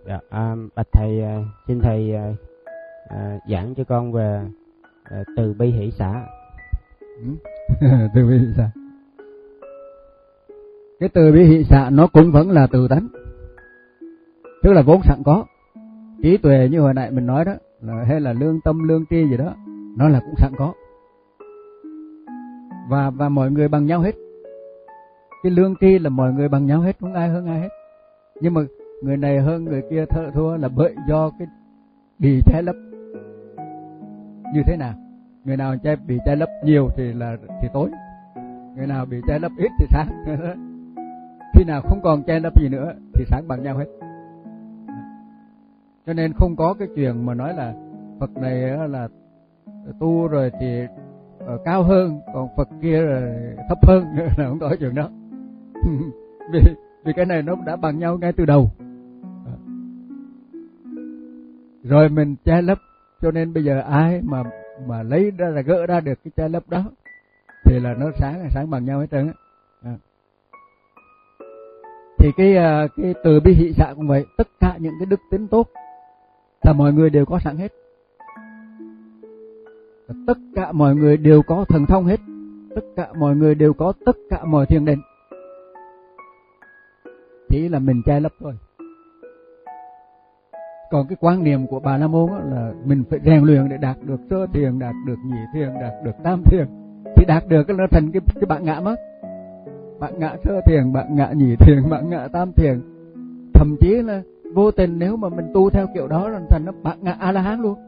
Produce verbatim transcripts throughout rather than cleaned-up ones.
Dạ, à, bạch thầy, xin thầy à, giảng cho con về à, từ bi hỷ xả. Ừ. Từ bi hỷ xả, cái từ bi hỷ xả nó cũng vẫn là từ tánh, tức là vốn sẵn có. Trí tuệ như hồi nãy mình nói đó, là, hay là lương tâm lương tri gì đó, nó là cũng sẵn có, và và mọi người bằng nhau hết. Cái lương tri là mọi người bằng nhau hết, không ai hơn ai hết. Nhưng mà người này hơn người kia thợ thua là bởi do cái bị che lấp. Như thế nào? Người nào che bị che lấp nhiều thì là thì tối, người nào bị che lấp ít thì sáng. Khi nào không còn che lấp gì nữa thì sáng bằng nhau hết. Cho nên không có cái chuyện mà nói là Phật này là tu rồi thì cao hơn, còn Phật kia là thấp hơn, là không có chuyện đó. vì vì cái này nó đã bằng nhau ngay từ đầu. Rồi mình che lấp, cho nên bây giờ ai mà mà lấy ra là gỡ ra được cái che lấp đó thì là nó sáng sáng bằng nhau hết trơn á. Thì cái cái từ bi hỷ xả cũng vậy, tất cả những cái đức tính tốt là mọi người đều có sẵn hết. Tất cả mọi người đều có thần thông hết, tất cả mọi người đều có tất cả mọi thiền định, chỉ là mình che lấp thôi. Còn cái quan niệm của Bà La Môn là mình phải rèn luyện để đạt được sơ thiền, đạt được nhị thiền, đạt được tam thiền, thì đạt được cái nó thành cái cái bản ngã mất. Bản ngã sơ thiền, bản ngã nhị thiền, bản ngã tam thiền, thậm chí là vô tình nếu mà mình tu theo kiểu đó là thành nó bản ngã A La Hán luôn.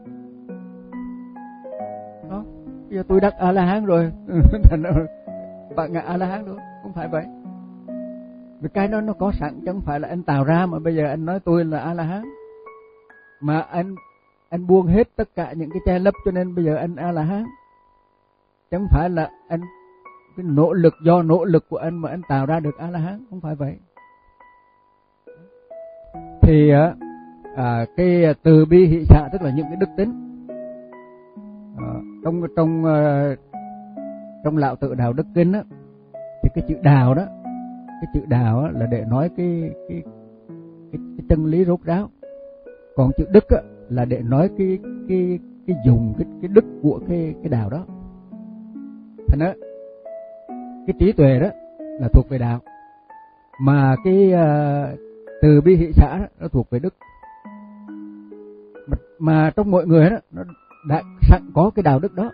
Đó, bây giờ tôi đắc A La Hán rồi, thành nó bản ngã A La Hán luôn, không phải vậy. Vì cái đó nó có sẵn, chứ không phải là anh tạo ra mà bây giờ anh nói tôi là A La Hán. Mà anh anh buông hết tất cả những cái che lấp, cho nên bây giờ anh A La Hán. Chứ không phải là anh cái nỗ lực, do nỗ lực của anh mà anh tạo ra được A La Hán, không phải vậy. Thì à, cái từ bi hỷ xả tức là những cái đức tính. À, trong trong trong Lão Tự Đạo Đức Kinh á, thì cái chữ đạo đó, cái chữ đạo á, là để nói cái cái cái, cái chân lý rốt ráo. Còn chữ đức á, là để nói cái cái cái dùng cái cái đức của cái cái đạo đó. Thành đó, cái trí tuệ đó là thuộc về đạo, mà cái uh, từ bi hỷ xả đó, nó thuộc về đức. Mà, mà trong mọi người đó, nó đã sẵn có cái đạo đức đó.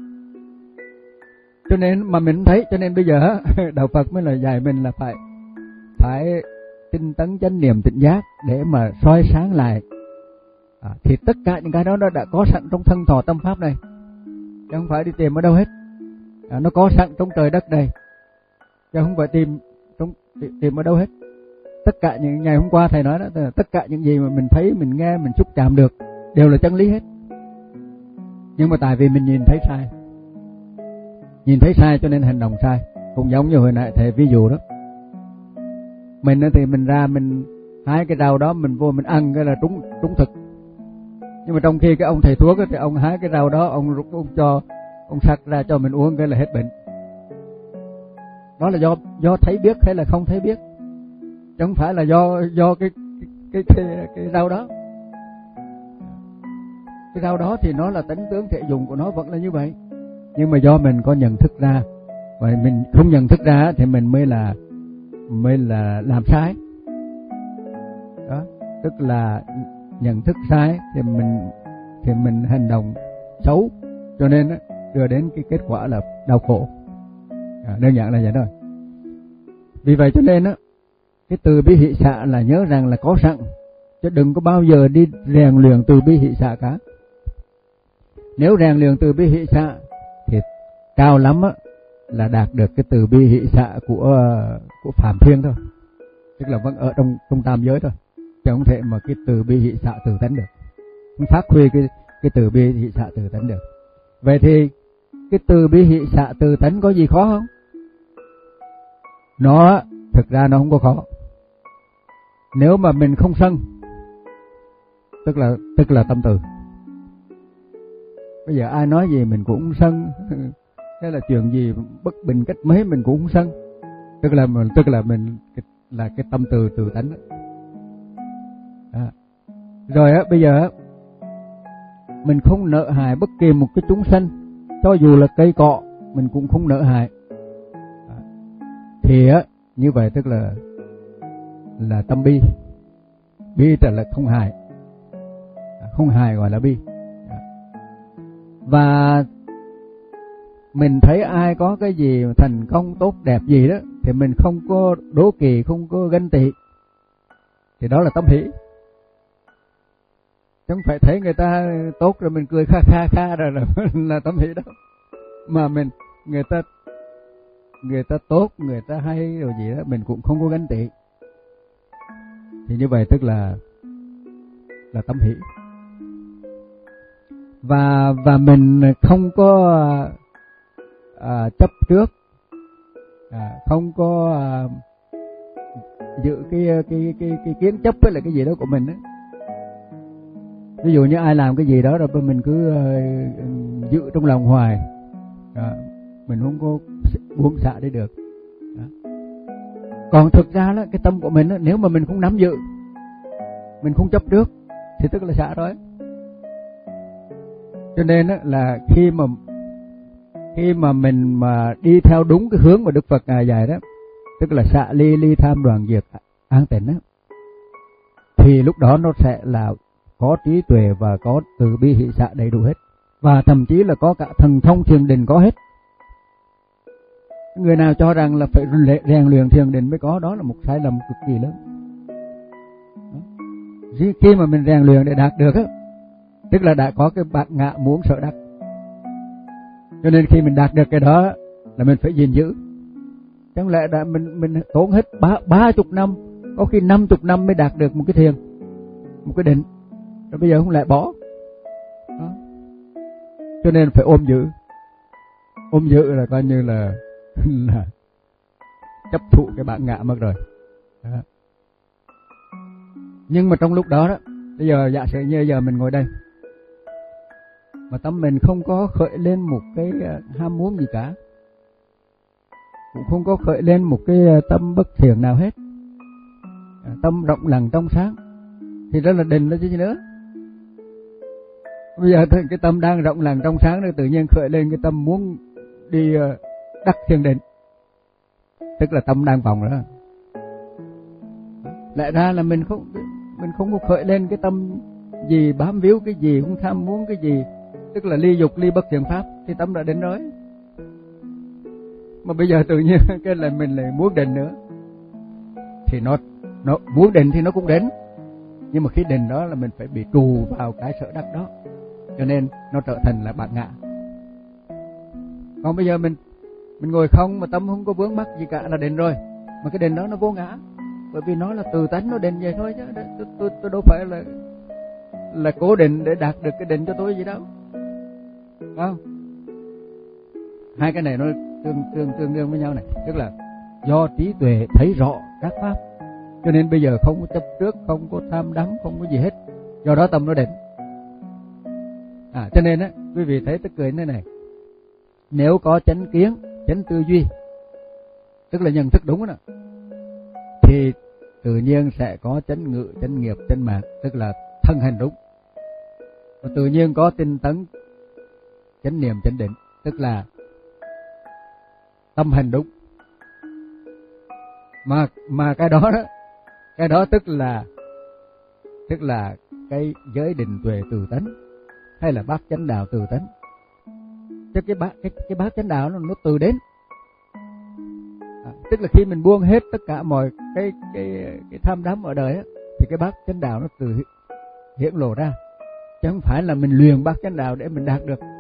Cho nên mà mình thấy, cho nên bây giờ đạo Phật mới là dạy mình là phải phải tinh tấn chánh niệm tỉnh giác để mà soi sáng lại. À, thì tất cả những cái đó nó đã có sẵn trong thân thọ tâm pháp này, chứ không phải đi tìm ở đâu hết. À, nó có sẵn trong trời đất này, chứ không phải tìm trong tìm ở đâu hết. Tất cả những ngày hôm qua thầy nói đó, tất cả những gì mà mình thấy, mình nghe, mình xúc chạm được đều là chân lý hết. Nhưng mà tại vì mình nhìn thấy sai, nhìn thấy sai cho nên hành động sai. Cũng giống như hồi nãy thầy ví dụ đó, mình thì mình ra mình hái cái rau đó, mình vô mình ăn cái là trúng trúng thực. Nhưng mà trong khi cái ông thầy thuốc thì ông hái cái rau đó, ông ông cho ông sắc ra cho mình uống cái là hết bệnh. Đó là do do thấy biết hay là không thấy biết, chứ không phải là do do cái cái cái cái, cái rau đó. Cái rau đó thì nó là tính tướng thể dụng của nó vẫn là như vậy, nhưng mà do mình có nhận thức ra, và mình không nhận thức ra thì mình mới là mới là làm sai. Đó, tức là nhận thức sai thì mình thì mình hành động xấu, cho nên đó, đưa đến cái kết quả là đau khổ. À, đơn giản là vậy thôi. Vì vậy cho nên đó, cái từ bi hỷ xả là nhớ rằng là có sẵn, chứ đừng có bao giờ đi rèn luyện từ bi hỷ xả cả. Nếu rèn luyện từ bi hỷ xả thì cao lắm á, là đạt được cái từ bi hỷ xả của của Phạm Thiên thôi, tức là vẫn ở trong trong tam giới thôi, chứ không thể mà cái từ bi hỷ xả từ tánh được, không phát huy cái cái từ bi hỷ xả từ tánh được. Vậy thì cái từ bi hỷ xả từ tánh có gì khó không? Nó thực ra nó không có khó. Nếu mà mình không sân, tức là tức là tâm từ. Bây giờ ai nói gì mình cũng sân, hay là chuyện gì bất bình cách mấy mình cũng không sân, tức là mình tức là mình là cái tâm từ từ tánh đó. À, Rồi á, bây giờ á, mình không nợ hại bất kỳ một cái chúng sanh, cho dù là cây cọ mình cũng không nợ hại. Thì á, như vậy tức là là tâm bi. Bi tức là không hại. Không hại gọi là bi. Và mình thấy ai có cái gì thành công tốt đẹp gì đó thì mình không có đố kỵ, không có ganh tị, thì đó là tâm hỷ. Chứ không phải thấy người ta tốt rồi mình cười kha kha kha rồi là, là tâm hỷ đâu. Mà mình người ta người ta tốt, người ta hay rồi gì đó mình cũng không có ganh tị, thì như vậy tức là là tâm hỷ. Và và mình không có à, chấp trước, à, không có à, giữ cái cái cái cái kiến chấp với lại cái gì đó của mình đó. Ví dụ như ai làm cái gì đó rồi mình cứ uh, giữ trong lòng hoài, à, mình không có buông xả đi được. Đó. Còn thực ra đó, cái tâm của mình đó, nếu mà mình không nắm giữ, mình không chấp trước thì tức là xả rồi. Cho nên đó, là khi mà khi mà mình mà đi theo đúng cái hướng mà Đức Phật ngài dạy đó, tức là xả ly ly tham đoàn diệt an tịnh đó, thì lúc đó nó sẽ là có trí tuệ và có từ bi hỷ xả đầy đủ hết, và thậm chí là có cả thần thông thiền định có hết. Người nào cho rằng là phải rèn luyện thiền định mới có, đó là một sai lầm cực kỳ lớn. Khi mà mình rèn luyện để đạt được á, tức là đã có cái bạt ngã muốn sở đắc. Cho nên khi mình đạt được cái đó là mình phải gìn giữ. Chẳng lẽ đã mình mình tốn hết ba ba chục năm, có khi năm chục năm mới đạt được một cái thiền, một cái định, rồi bây giờ không lại bỏ. Đó. Cho nên phải ôm giữ. Ôm giữ là coi như là là chấp thụ cái bản ngã mất rồi. Đó. Nhưng mà trong lúc đó đó, bây giờ giả sử như giờ mình ngồi đây mà tâm mình không có khởi lên một cái ham muốn gì cả, cũng không có khởi lên một cái tâm bất thiện nào hết, tâm rộng lặng trong sáng, thì đó là định đó chứ gì nữa. Bây giờ cái tâm đang rộng lặng trong sáng rồi tự nhiên khởi lên cái tâm muốn đi đắc thiền định, tức là tâm đang vòng đó. Lẽ ra là mình không mình không có khởi lên cái tâm gì bám víu cái gì, không tham muốn cái gì, tức là ly dục ly bất thiện pháp, thì tâm đã định rồi. Mà bây giờ tự nhiên cái là mình lại muốn định nữa, thì nó nó muốn định thì nó cũng đến, nhưng mà khi định đó là mình phải bị trù vào cái sở đắc đó, cho nên nó trở thành là bạt ngã. Còn bây giờ mình mình ngồi không mà tâm không có vướng mắc gì cả là định rồi, mà cái định đó nó vô ngã, bởi vì nó là từ tánh nó định vậy thôi chứ tôi, tôi, tôi đâu phải là là cố định để đạt được cái định cho tôi gì đâu, không? Hai cái này nó tương tương tương đương với nhau này, tức là do trí tuệ thấy rõ các pháp, cho nên bây giờ không có chấp trước, không có tham đắm, không có gì hết, do đó tâm nó định. À, cho nên á, quý vị thấy tức cười thế này, nếu có chánh kiến, chánh tư duy, tức là nhận thức đúng đó, thì tự nhiên sẽ có chánh ngữ, chánh nghiệp, chánh mạng, tức là thân hành đúng. Và tự nhiên có tinh tấn, chánh niệm, chánh định, tức là tâm hành đúng. Mà mà cái đó đó, cái đó tức là tức là cái giới định tuệ từ tánh, hay là bát chánh đạo từ tánh. Chứ cái bát cái cái bát chánh đạo nó nó từ đến. À, tức là khi mình buông hết tất cả mọi cái cái cái tham đắm ở đời á, thì cái bát chánh đạo nó từ hiển lộ ra, chứ không phải là mình luyện bát chánh đạo để mình đạt được.